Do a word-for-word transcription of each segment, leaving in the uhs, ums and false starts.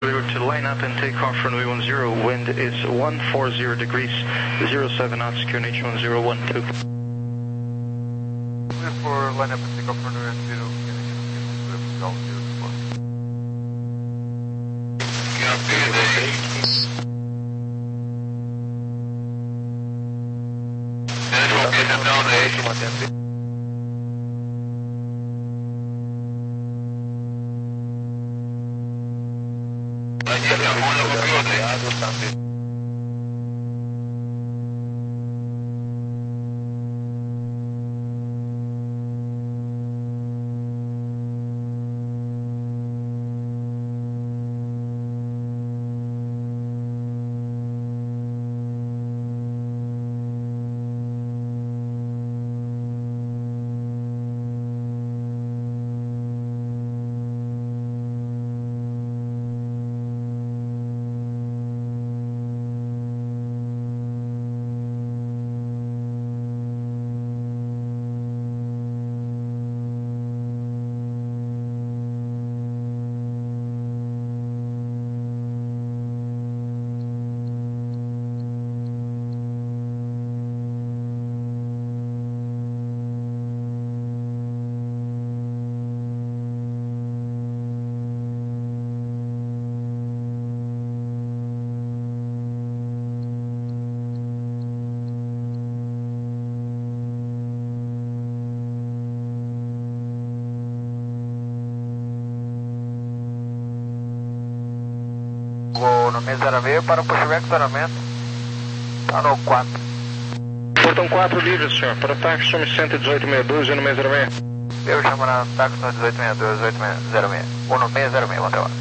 To line up and take off runway one zero, wind is one forty degrees, zero seven knots, secure N H one zero one two. For line up and take off runway one zero, no mês zero seis para o pushback estacionamento. Tá no quatro. Portão quatro livre, senhor. Para táxi, chame cento e dezoito sessenta e dois e no mês zero seis. Eu chamo na táxi no dezoito sessenta e dois, dezoito zero seis. Ou no mês zero seis, vamos até lá.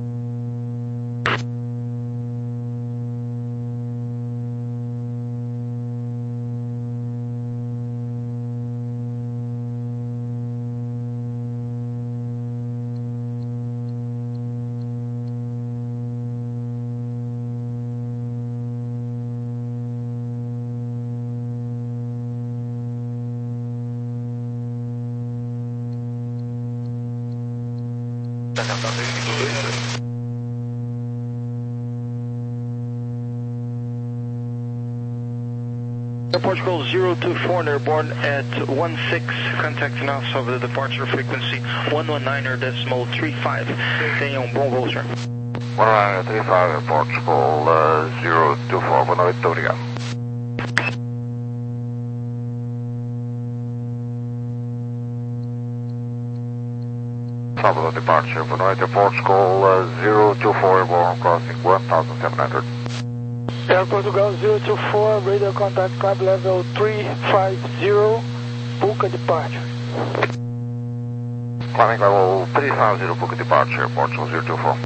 Airport call zero two four, airborne at one six, contact now of the departure frequency one one nine decimal three five. Tenha um bom voo, senhor. one one nine three five, airport call uh, zero two four, boa noite, muito obrigado. Salvador departure, boa noite, airport call uh, zero two four, airborne crossing one thousand seven hundred. Air Portugal zero two four, radar contact cab level three five zero, Puca departure. Climbing level three five zero, Puca departure, Portugal zero two four.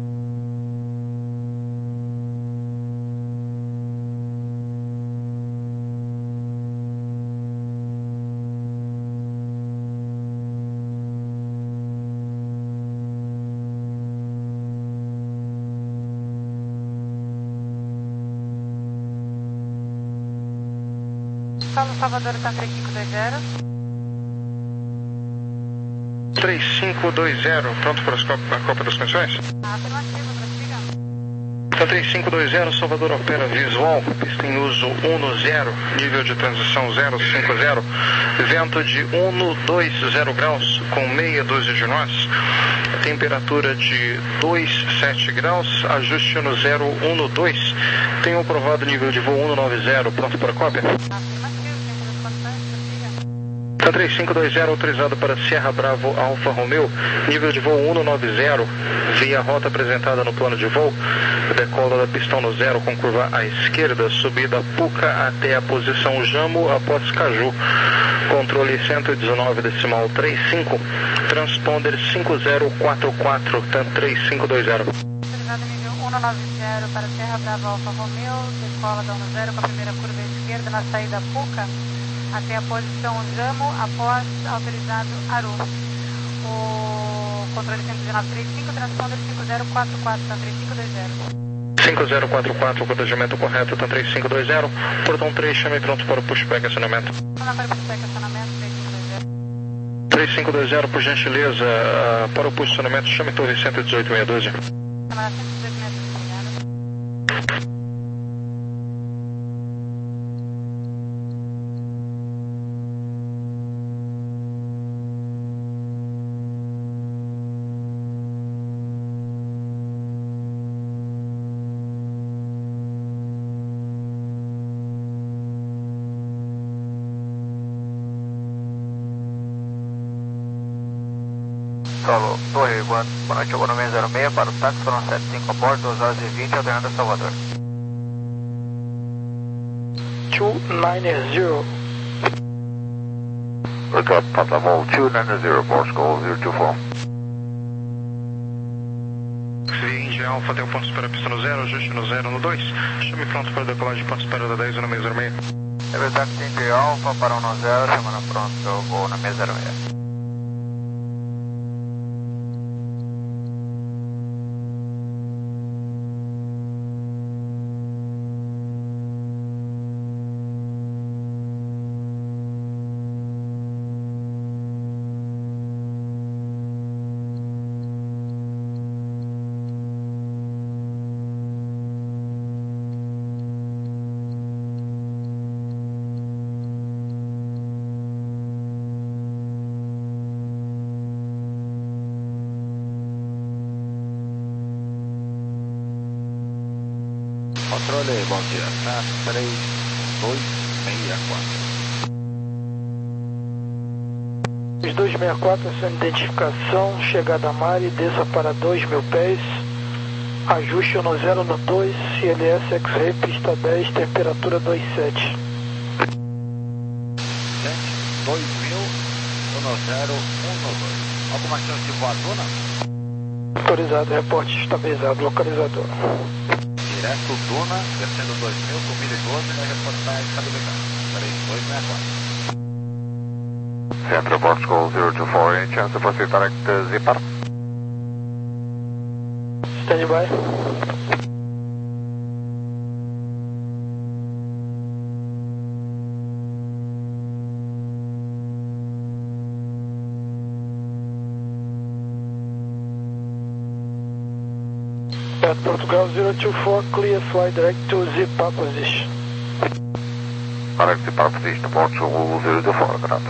Salvador, está três cinco dois zero. três cinco dois zero, pronto para a Copa das Condições? Afirmativo, prossiga. Tá três cinco dois zero, Salvador opera visual, pista em uso um no zero, nível de transição zero cinco zero, vento de um no dois zero graus, com meia dúzia de nós, temperatura de dois sete graus, ajuste no zero um no dois, tem um provado nível de voo um no nove zero, pronto para a cópia? Tá três cinco dois zero, autorizado para Sierra Bravo Alfa Romeo, nível de voo um no nove zero, via rota apresentada no plano de voo, decola da pistão no zero com curva à esquerda, subida Puca até a posição Jamo após Caju, controle cento e dezenove decimal trinta e cinco, transponder cinco zero quatro quatro, T A M três cinco dois zero. Autorizado nível um no nove zero para Sierra Bravo Alfa Romeo, decola da um no zero com a primeira curva à esquerda na saída Puca, até a posição Jamo após autorizado Aru. O controle cento e dezenove trinta e cinco, transponder cinco zero quatro quatro, T A M três cinco dois zero. cinco zero quatro quatro, protegimento correto, T A M três cinco dois zero, portão três, chame pronto para o pushback acionamento. Vamos para o pushback acionamento, três cinco dois zero. três cinco dois zero, por gentileza, uh, para o posicionamento, chame torre cento e dezoito sessenta e dois. Câmara cento e dezoito metros, obrigada. Solo, Torre, boa, boa noite, economia zero seis para o táxi, foram setenta e cinco a bordo, duas horas e vinte, alternando a Salvador. two nine zero. Report, Papa Vol two nine zero, Board School zero two four. Índia Alfa, tem o ponto de espera pista no zero, ajuste no zero no dois, chame pronto para decolagem, ponto de espera da dez no meio zero seis. Every taxi India Alfa para um zero, chamando pronto, voo na mesa zero seis. Controle, bom dia, tá três dois seis quatro. três dois seis quatro, essa identificação, chegada a Mari, desça para dois mil pés, ajuste no zero no dois, C L S X-Ray, pista dez, temperatura dois sete. dois mil, um zero um dois. Alguma chance de voar Duna? Autorizado, reporte estabilizado, localizador. Direto Duna, descendo dois mil, com mil e doze, vai reportar estabilidade. três dois seis quatro. Central Board School zero two four, any chance to proceed direct uh, Zipar? Stand by. At Portugal zero two four, clear flight direct to Zipar position. Direct Zipar position, Board School zero two four, gracias.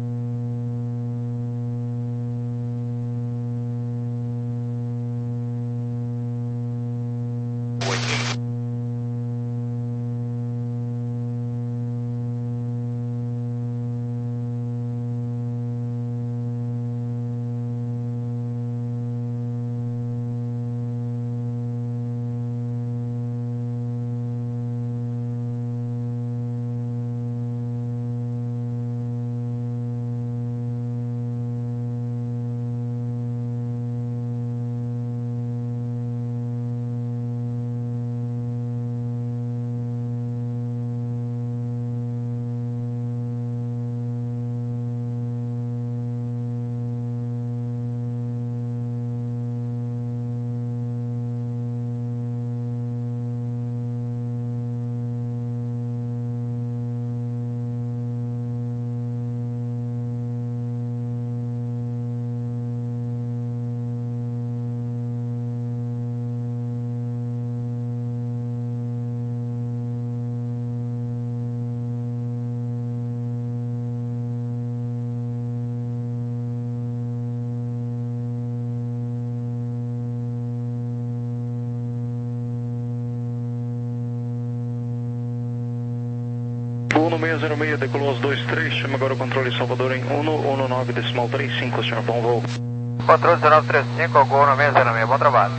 Uno seis zero seis, decolou aos dois três, chama agora o controle Salvador em um um nove decimal três cinco, senhor, bom voo. Controle zero nove três cinco, Gol no seis zero seis, bom trabalho.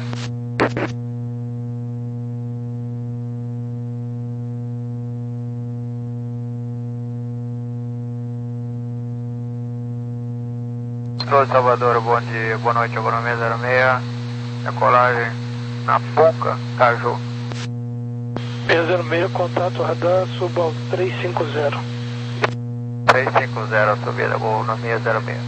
Controle Salvador, bom dia, boa noite, Gol no seis zero seis, decolagem na Puca, Caju. seis zero seis, contato radar, suba ao três cinco zero. três cinco zero, subida, Gol no seis zero seis.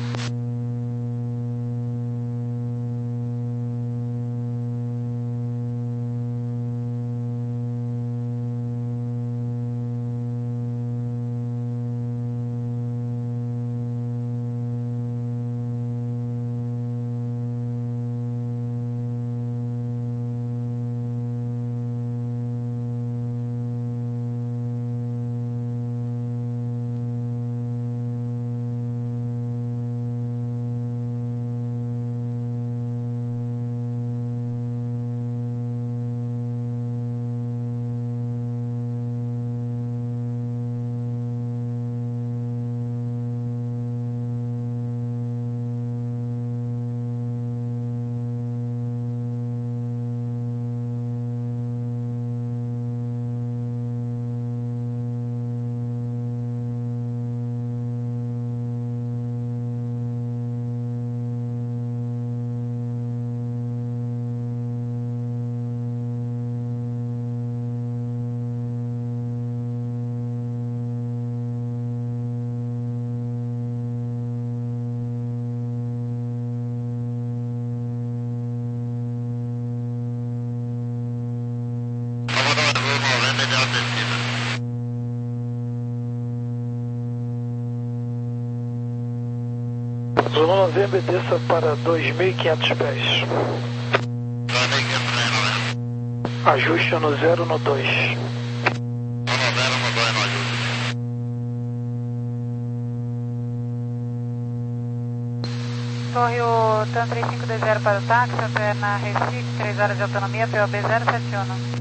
November, desça para dois mil e quinhentos pés. Ajuste no zero no dois. Torre, o TAM três cinco dois zero para o táxi, até na Recife, três horas de autonomia, P O B zero sete um.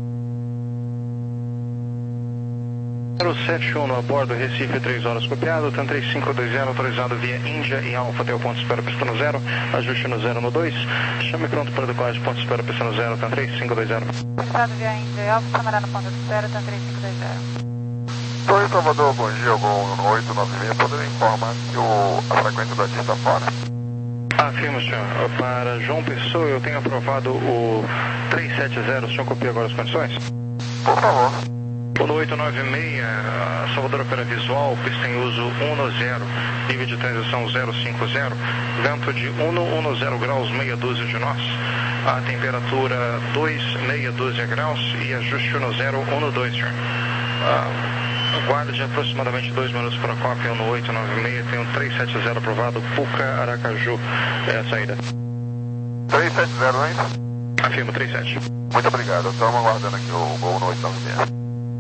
zero sete um a bordo, Recife, três horas copiado, TAM três cinco dois zero, autorizado via Índia e Alfa até o ponto de espera, pista no zero, ajuste no zero no dois, chame pronto para decolagem, ponto de espera, pista no zero, TAM três cinco dois zero. Autorizado via Índia e Alfa, chamará no ponto de espera, TAM três cinco dois zero. Torre Salvador, bom dia, Gol oito nove seis, poderia informar que o, a frequência da T está fora? Afirmo, senhor. Para João Pessoa, eu tenho aprovado o três sete zero, o senhor copia agora as condições? Por favor. O oito nove seis, Salvador Opera Visual, pista em uso um zero, nível de transição zero cinco zero, vento de cento e dez graus, meia dúzia de nós, a temperatura dois, meia dúzia graus e ajuste no zero um dois, senhor. Ah, Aguarde aproximadamente dois minutos para a cópia no oito nove seis, tem um três sete zero aprovado, Puca, Aracaju, é a saída. três sete zero, hein? Afirmo, três sete. Muito obrigado, estamos aguardando aqui o Gol no oito nove seis.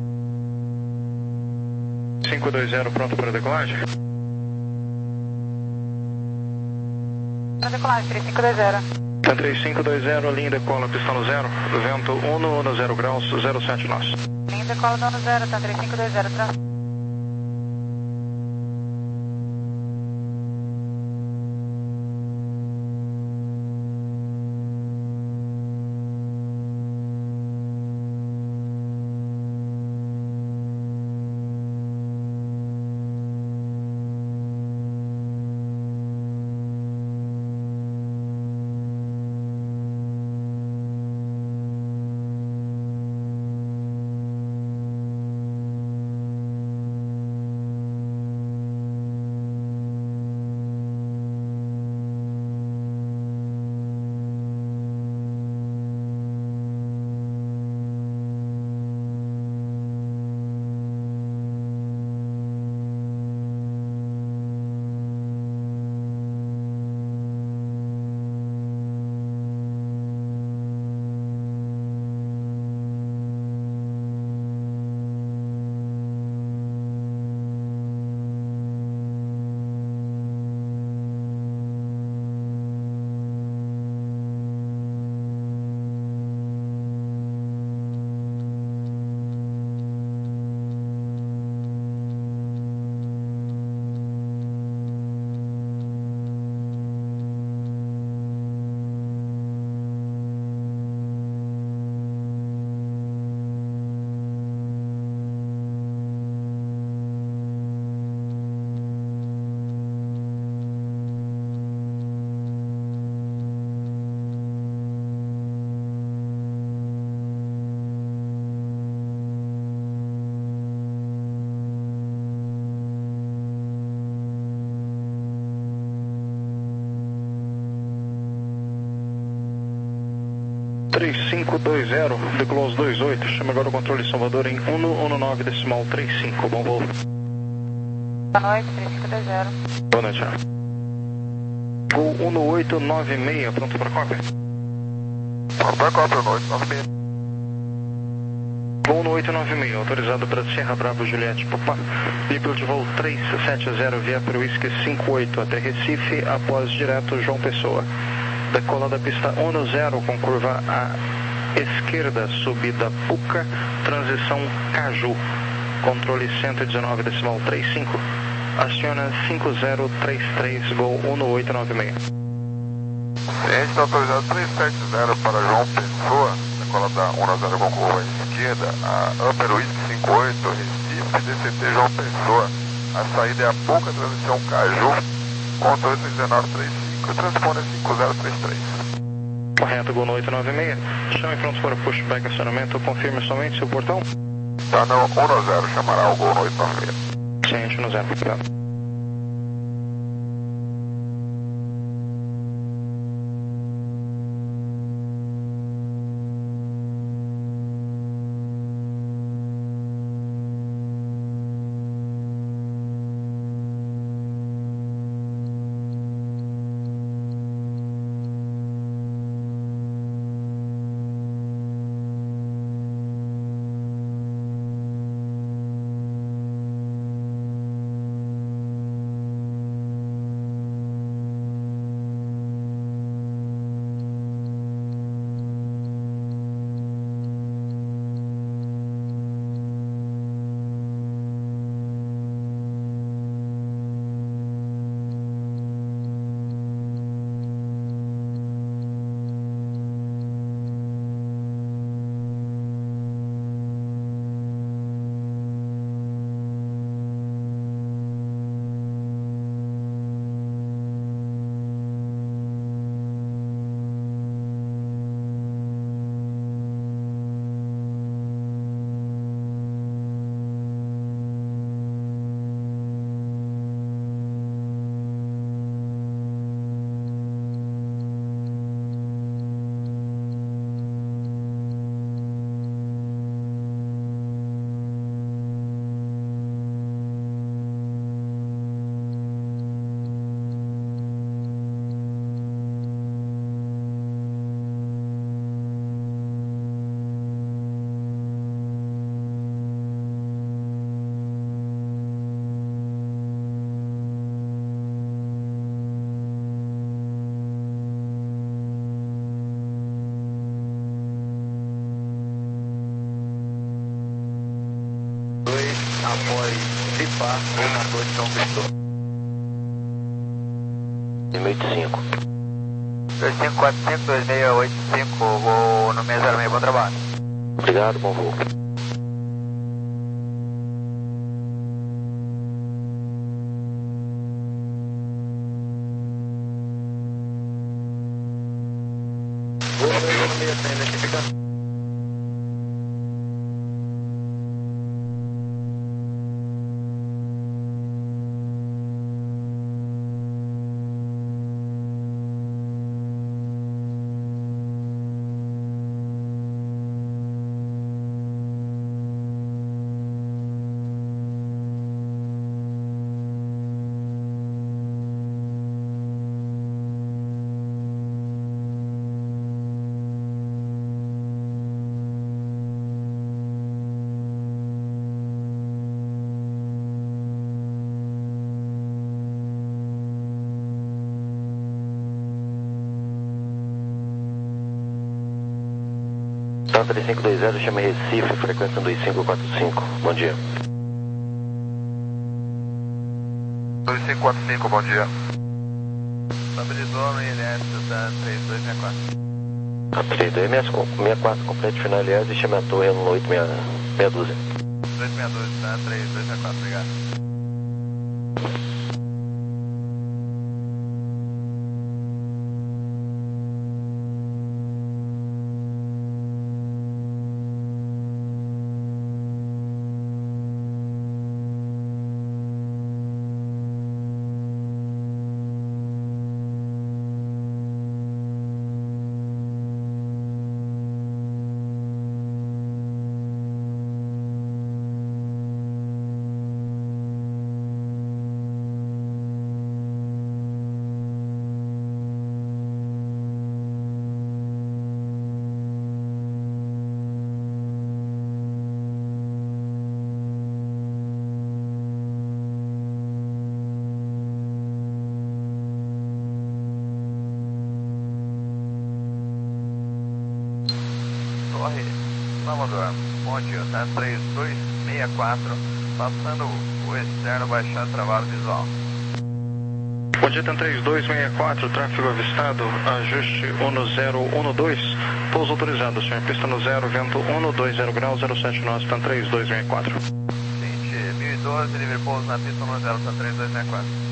cinco dois zero, pronto para decolagem? Para decolagem, três cinco dois zero. TAM três cinco dois zero, linha decola, pista no zero, vento cento e dez graus, zero sete nós. Linha decola dono zero, TAM três cinco dois zero, trans... três cinco dois zero, decolou dois oito, chama agora o controle Salvador em cento e dezenove decimal trinta e cinco, bom voo. Boa noite, três cinco dois zero. Boa noite, senhor. Gol cento e oito nove seis, pronto para cópia? Pronto para cópia, no oito nove seis. Gol no oito nove seis, autorizado para Serra Bravo Juliette Popá, nível de voo três sete zero, via para Whisky cinco oito até Recife, após direto João Pessoa. Decola da pista um zero com curva à esquerda, subida Puca, transição Caju, controle cento e dezenove decimal trinta e cinco, aciona cinco zero três três, Gol cento e oito nove seis. Ciente, está autorizado três sete zero para João Pessoa, decola da um zero com curva à esquerda, a Upper Whisky cinco oito, Recife, D C T João Pessoa, a saída é a Puca, transição Caju, controle cento e dezenove trinta e cinco, transponder cinco zero três três. Correto, Gol no oito nove seis. Chame pronto para pushback acionamento. Confirme somente seu portão. Está no um zero, chamará o Gol no oito nove seis. Ciente no zero, obrigado. após bipar o motor de João Pessoa. dois mil e cinco. dois cinco quatro cinco, dois seis oito cinco, vou no seis zero seis, bom trabalho. Obrigado, bom voo. três cinco dois zero, chama Recife, frequência dois cinco quatro cinco, bom dia. dois cinco quatro cinco, bom dia. Estabilizou no I L S da três dois seis quatro. três dois seis quatro, completo final L S e chama a torre no oito seis dois. dois seis dois, tá? três dois seis quatro, obrigado. Torre Salvador, bom dia, tá? três dois seis quatro, passando o externo, baixando trabalho visual. Bom dia, tem três dois seis quatro, tráfego avistado, ajuste um zero um dois, pouso autorizado, senhor, pista no zero, vento um dois zero graus, zero sete nós, tem três dois seis quatro. vinte mil e doze, livre pouso na pista no zero, tá? três dois seis quatro.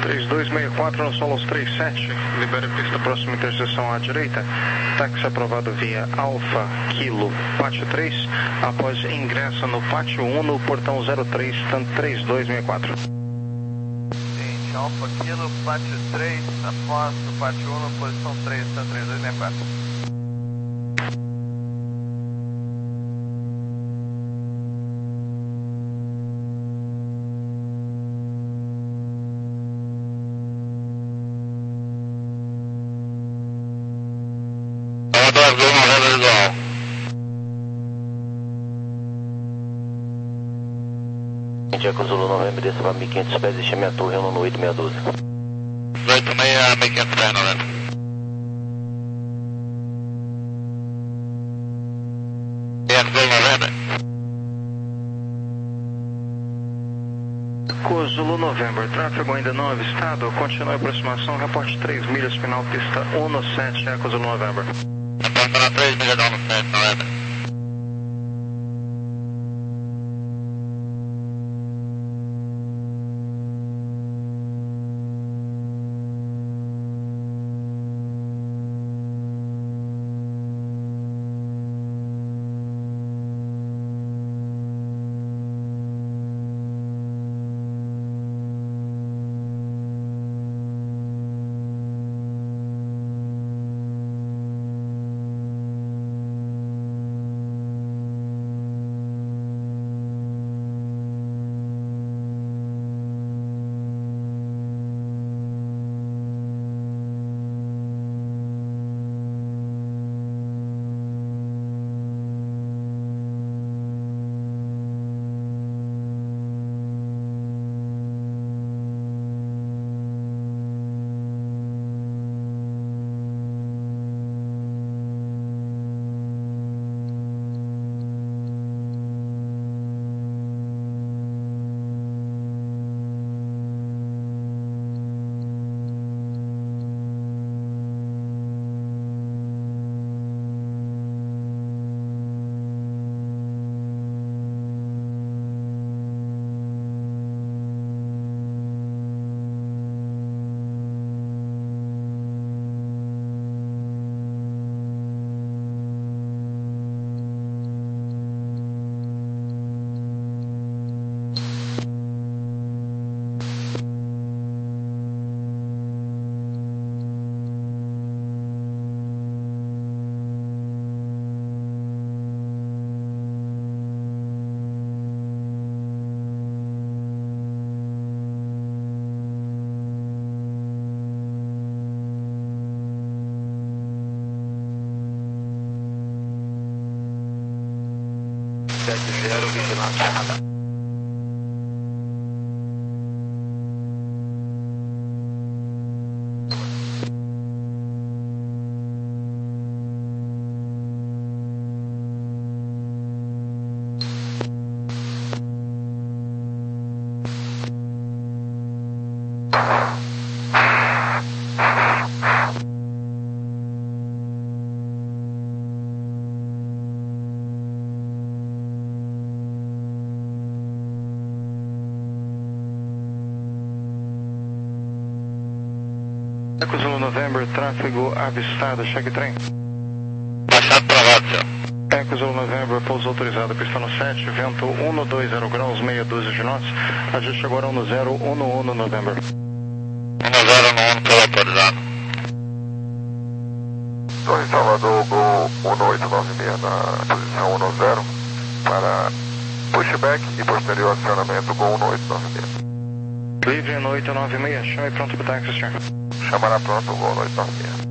três dois seis quatro no Solos trinta e sete, libera pista próxima interseção à direita, táxi aprovado via Alfa Kilo Pátio três, após ingresso no Pátio um no portão zero três, stand três dois seis quatro. Gente, Alfa Kilo Pátio três, após o Pátio um no posição três, stand três dois seis quatro. Eco Zulu Novembro, desça para mil e quinhentos pés e chame a torre no oito seis um dois. oito seis, mil e quinhentos pés, Novembro. Eco Zulu Novembro. Eco Zulu November, tráfego ainda não avistado, continue a aproximação, reporte três milhas, final pista um no sete, Eco Zulu November. Reportando três milhas, um no sete, Novembro. sete zero, vigilante radar. Eco Zulu November, tráfego avistado, chegue trem. Baixado travado, senhor. Eco Zulu November, pouso autorizado, pista no sete, vento um no dois zero graus, meia dúzia de knots, ajuste agora um no zero, um no um no November. um no zero, um no um, todo autorizado. Torre Salvador, Gol um no oito nove seis na posição um no zero, para pushback e posterior acionamento Gol um no oito nove seis. Livre no oito nove seis, chame pronto para táxi, senhor. Chamará pronto o Gol no oito nove seis.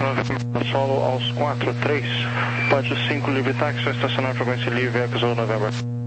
solo aos quatro três, Pode cinco livre táxi, estacionar frequência livre, Echo Zulu November.